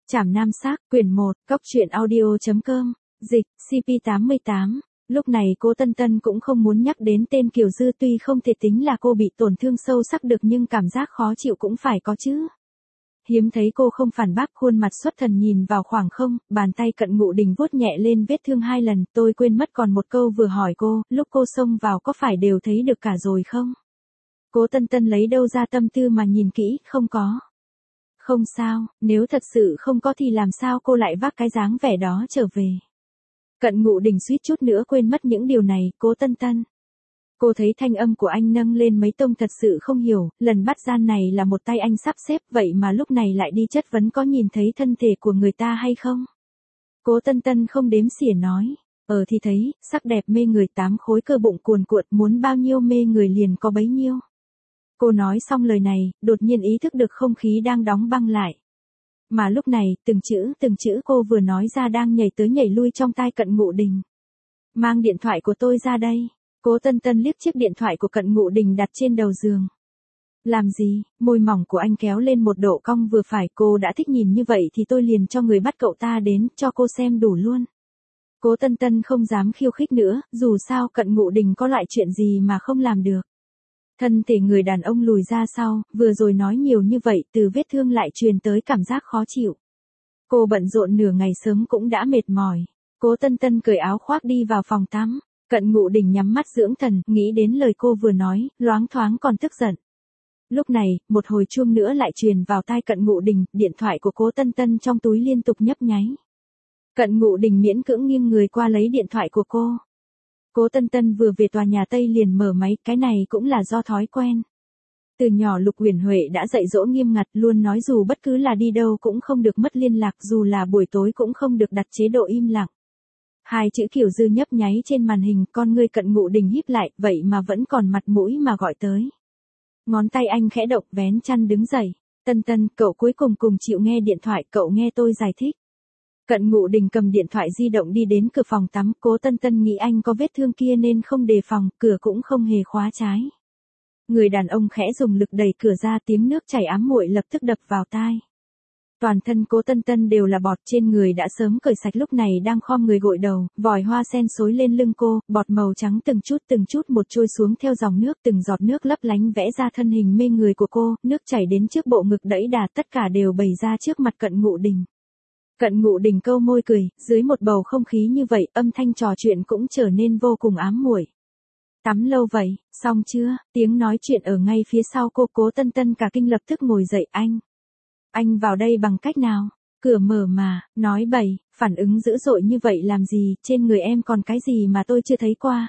Trảm Nam Xác, quyển 1, Cóc truyện audio.com, dịch, CP88. Lúc này cô Tân Tân cũng không muốn nhắc đến tên Kiều Dư, tuy không thể tính là cô bị tổn thương sâu sắc được nhưng cảm giác khó chịu cũng phải có chứ. Hiếm thấy cô không phản bác, khuôn mặt xuất thần nhìn vào khoảng không, bàn tay Cận Ngụ Đình vuốt nhẹ lên vết thương 2 lần. Tôi quên mất còn một câu vừa hỏi cô, lúc cô xông vào có phải đều thấy được cả rồi không? Cố Tân Tân lấy đâu ra tâm tư mà nhìn kỹ, không có. Không sao, nếu thật sự không có thì làm sao cô lại vác cái dáng vẻ đó trở về. Cận Ngụ Đình suýt chút nữa quên mất những điều này. Cố Tân Tân. Cô thấy thanh âm của anh nâng lên mấy tông, thật sự không hiểu, lần bắt gian này là một tay anh sắp xếp, vậy mà lúc này lại đi chất vấn có nhìn thấy thân thể của người ta hay không? Cố Tân Tân không đếm xỉa nói, thì thấy, sắc đẹp mê người, 8 khối cơ bụng cuồn cuộn, muốn bao nhiêu mê người liền có bấy nhiêu. Cô nói xong lời này, đột nhiên ý thức được không khí đang đóng băng lại. Mà lúc này, từng chữ cô vừa nói ra đang nhảy tới nhảy lui trong tai Cận Ngụ Đình. Mang điện thoại của tôi ra đây. Cố Tân Tân liếc chiếc điện thoại của Cận Ngụ Đình đặt trên đầu giường. Làm gì? Môi mỏng của anh kéo lên một độ cong vừa phải. Cô đã thích nhìn như vậy thì tôi liền cho người bắt cậu ta đến, cho cô xem đủ luôn. Cố Tân Tân không dám khiêu khích nữa, dù sao Cận Ngụ Đình có loại chuyện gì mà không làm được. Thân thể người đàn ông lùi ra sau, vừa rồi nói nhiều như vậy, từ vết thương lại truyền tới cảm giác khó chịu. Cô bận rộn nửa ngày sớm cũng đã mệt mỏi. Cố Tân Tân cởi áo khoác đi vào phòng tắm. Cận Ngụ Đình nhắm mắt dưỡng thần, nghĩ đến lời cô vừa nói, loáng thoáng còn tức giận. Lúc này, một hồi chuông nữa lại truyền vào tai Cận Ngụ Đình, điện thoại của Cố Tân Tân trong túi liên tục nhấp nháy. Cận Ngụ Đình miễn cưỡng nghiêng người qua lấy điện thoại của cô. Cố Tân Tân vừa về tòa nhà Tây liền mở máy, cái này cũng là do thói quen. Từ nhỏ Lục Uyển Huệ đã dạy dỗ nghiêm ngặt, luôn nói dù bất cứ là đi đâu cũng không được mất liên lạc, dù là buổi tối cũng không được đặt chế độ im lặng. 2 chữ Kiều Dư nhấp nháy trên màn hình, con ngươi Cận Ngụ Đình híp lại, vậy mà vẫn còn mặt mũi mà gọi tới. Ngón tay anh khẽ động, vén chăn đứng dậy. Tân Tân, cậu cuối cùng chịu nghe điện thoại, cậu nghe tôi giải thích. Cận Ngụ Đình cầm điện thoại di động đi đến cửa phòng tắm. Cố Tân Tân nghĩ anh có vết thương kia nên không đề phòng, cửa cũng không hề khóa trái. Người đàn ông khẽ dùng lực đẩy cửa ra, tiếng nước chảy ám muội lập tức đập vào tai. Toàn thân Cố Tân Tân đều là bọt, trên người đã sớm cởi sạch, lúc này đang khom người gội đầu, vòi hoa sen xối lên lưng cô, bọt màu trắng từng chút một trôi xuống theo dòng nước, từng giọt nước lấp lánh vẽ ra thân hình mê người của cô, nước chảy đến trước bộ ngực đẫy đà, tất cả đều bày ra trước mặt Cận Ngụ Đình. Cận Ngụ Đình câu môi cười, dưới một bầu không khí như vậy, âm thanh trò chuyện cũng trở nên vô cùng ám muội. Tắm lâu vậy, xong chưa? Tiếng nói chuyện ở ngay phía sau cô. Cố Tân Tân cả kinh lập tức ngồi dậy. Anh vào đây bằng cách nào? Cửa mở mà, nói bậy, phản ứng dữ dội như vậy làm gì, trên người em còn cái gì mà tôi chưa thấy qua.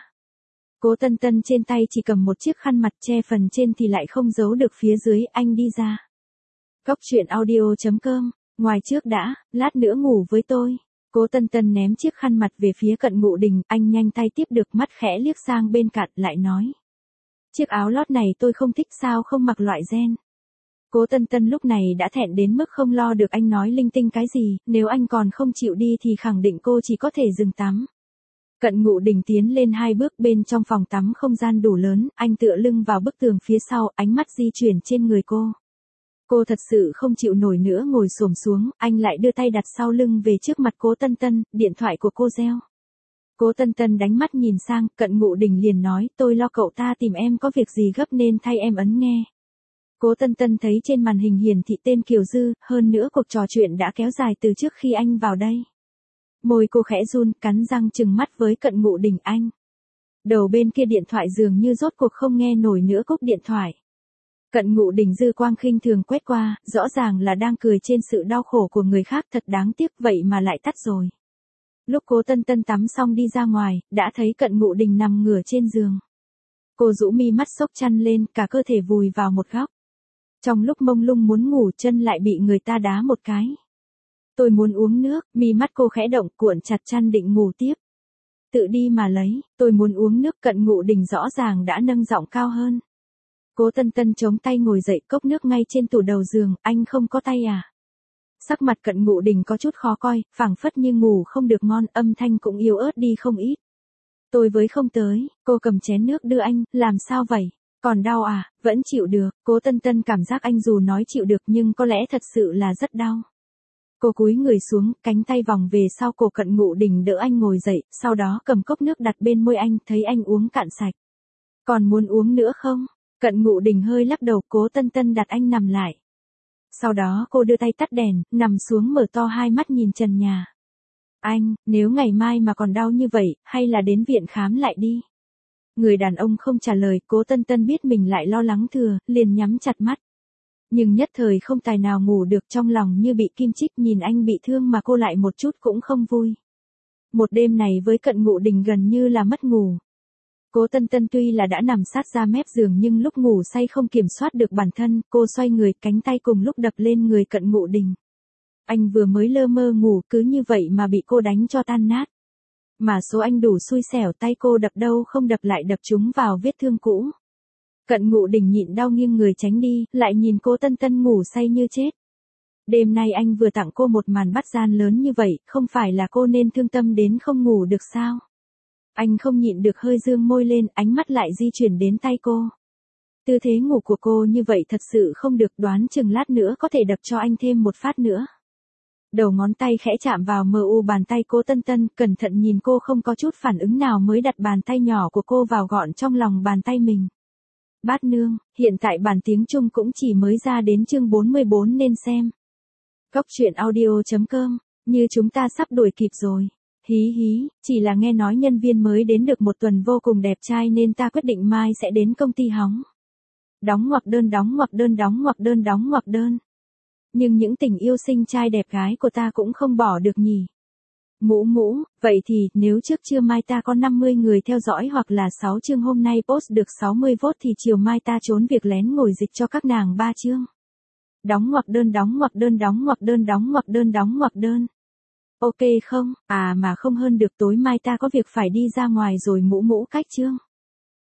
Cố Tân Tân trên tay chỉ cầm một chiếc khăn mặt, che phần trên thì lại không giấu được phía dưới. Anh đi ra. Cóc truyện audio.com, ngoài trước đã, lát nữa ngủ với tôi. Cố Tân Tân ném chiếc khăn mặt về phía Cận Ngụ Đình, anh nhanh tay tiếp được, mắt khẽ liếc sang bên cạnh, lại nói. Chiếc áo lót này tôi không thích, sao không mặc loại ren. Cố Tân Tân lúc này đã thẹn đến mức không lo được anh nói linh tinh cái gì, nếu anh còn không chịu đi thì khẳng định cô chỉ có thể dừng tắm. Cận Ngụ Đình tiến lên 2 bước, bên trong phòng tắm không gian đủ lớn, anh tựa lưng vào bức tường phía sau, ánh mắt di chuyển trên người cô. Cô thật sự không chịu nổi nữa, ngồi xổm xuống, anh lại đưa tay đặt sau lưng về trước mặt Cố Tân Tân, điện thoại của cô reo. Cố Tân Tân đánh mắt nhìn sang, Cận Ngụ Đình liền nói, tôi lo cậu ta tìm em có việc gì gấp nên thay em ấn nghe. Cố Tân Tân thấy trên màn hình hiển thị tên Kiều Dư, hơn nữa cuộc trò chuyện đã kéo dài từ trước khi anh vào đây. Môi cô khẽ run, cắn răng trừng mắt với Cận Ngụ Đình. Đầu bên kia điện thoại dường như rốt cuộc không nghe nổi nữa, cúp điện thoại. Cận Ngụ Đình dư quang khinh thường quét qua, rõ ràng là đang cười trên sự đau khổ của người khác, thật đáng tiếc, vậy mà lại tắt rồi. Lúc Cố Tân Tân tắm xong đi ra ngoài, đã thấy Cận Ngụ Đình nằm ngửa trên giường. Cô rũ mi mắt xốc chăn lên, cả cơ thể vùi vào một góc. Trong lúc mông lung muốn ngủ, chân lại bị người ta đá một cái. Tôi muốn uống nước, mi mắt cô khẽ động, cuộn chặt chăn định ngủ tiếp. Tự đi mà lấy, tôi muốn uống nước. Cận Ngụ Đình rõ ràng đã nâng giọng cao hơn. Cố Tân Tân chống tay ngồi dậy, cốc nước ngay trên tủ đầu giường. Anh không có tay à? Sắc mặt Cận Ngụ Đình có chút khó coi, phảng phất như ngủ không được ngon, âm thanh cũng yếu ớt đi không ít. Tôi với không tới. Cô cầm chén nước đưa anh, làm sao vậy? Còn đau à? Vẫn chịu được. Cố Tân Tân cảm giác anh dù nói chịu được nhưng có lẽ thật sự là rất đau. Cô cúi người xuống, cánh tay vòng về sau cổ Cận Ngụ Đình đỡ anh ngồi dậy, sau đó cầm cốc nước đặt bên môi anh, thấy anh uống cạn sạch. Còn muốn uống nữa không? Cận Ngụ Đình hơi lắc đầu, Cố Tân Tân đặt anh nằm lại. Sau đó cô đưa tay tắt đèn, nằm xuống mở to hai mắt nhìn trần nhà. Anh, nếu ngày mai mà còn đau như vậy, hay là đến viện khám lại đi. Người đàn ông không trả lời, Cố Tân Tân biết mình lại lo lắng thừa, liền nhắm chặt mắt. Nhưng nhất thời không tài nào ngủ được, trong lòng như bị kim chích, nhìn anh bị thương mà cô lại một chút cũng không vui. Một đêm này với Cận Ngụ Đình gần như là mất ngủ. Cố Tân Tân tuy là đã nằm sát ra mép giường nhưng lúc ngủ say không kiểm soát được bản thân, cô xoay người, cánh tay cùng lúc đập lên người Cận Ngụ Đình. Anh vừa mới lơ mơ ngủ cứ như vậy mà bị cô đánh cho tan nát. Mà số anh đủ xui xẻo, tay cô đập đâu không đập lại đập trúng vào vết thương cũ. Cận Ngụ Đình nhịn đau nghiêng người tránh đi, lại nhìn Cố Tân Tân ngủ say như chết. Đêm nay anh vừa tặng cô một màn bắt gian lớn như vậy, không phải là cô nên thương tâm đến không ngủ được sao? Anh không nhịn được hơi dương môi lên, ánh mắt lại di chuyển đến tay cô. Tư thế ngủ của cô như vậy thật sự không được, đoán chừng lát nữa có thể đập cho anh thêm một phát nữa. Đầu ngón tay khẽ chạm vào mờ u bàn tay Cố Tân Tân, cẩn thận nhìn cô không có chút phản ứng nào mới đặt bàn tay nhỏ của cô vào gọn trong lòng bàn tay mình. Bát nương, hiện tại bản tiếng Trung cũng chỉ mới ra đến chương 44 nên xem. Cốc truyện audio.com, như chúng ta sắp đuổi kịp rồi. Hí hí, chỉ là nghe nói nhân viên mới đến được một tuần vô cùng đẹp trai nên ta quyết định mai sẽ đến công ty hóng. Đóng ngoặc đơn đóng ngoặc đơn đóng ngoặc đơn đóng ngoặc đơn. Nhưng những tình yêu xinh trai đẹp gái của ta cũng không bỏ được nhỉ. Mũ mũ, vậy thì nếu trước trưa mai ta có 50 người theo dõi hoặc là 6 chương hôm nay post được 60 vote thì chiều mai ta trốn việc lén ngồi dịch cho các nàng 3 chương. Đóng ngoặc đơn đóng ngoặc đơn đóng ngoặc đơn đóng ngoặc đơn đóng ngoặc đơn. Ok không? À mà không hơn được, tối mai ta có việc phải đi ra ngoài rồi, mũ mũ cách chương.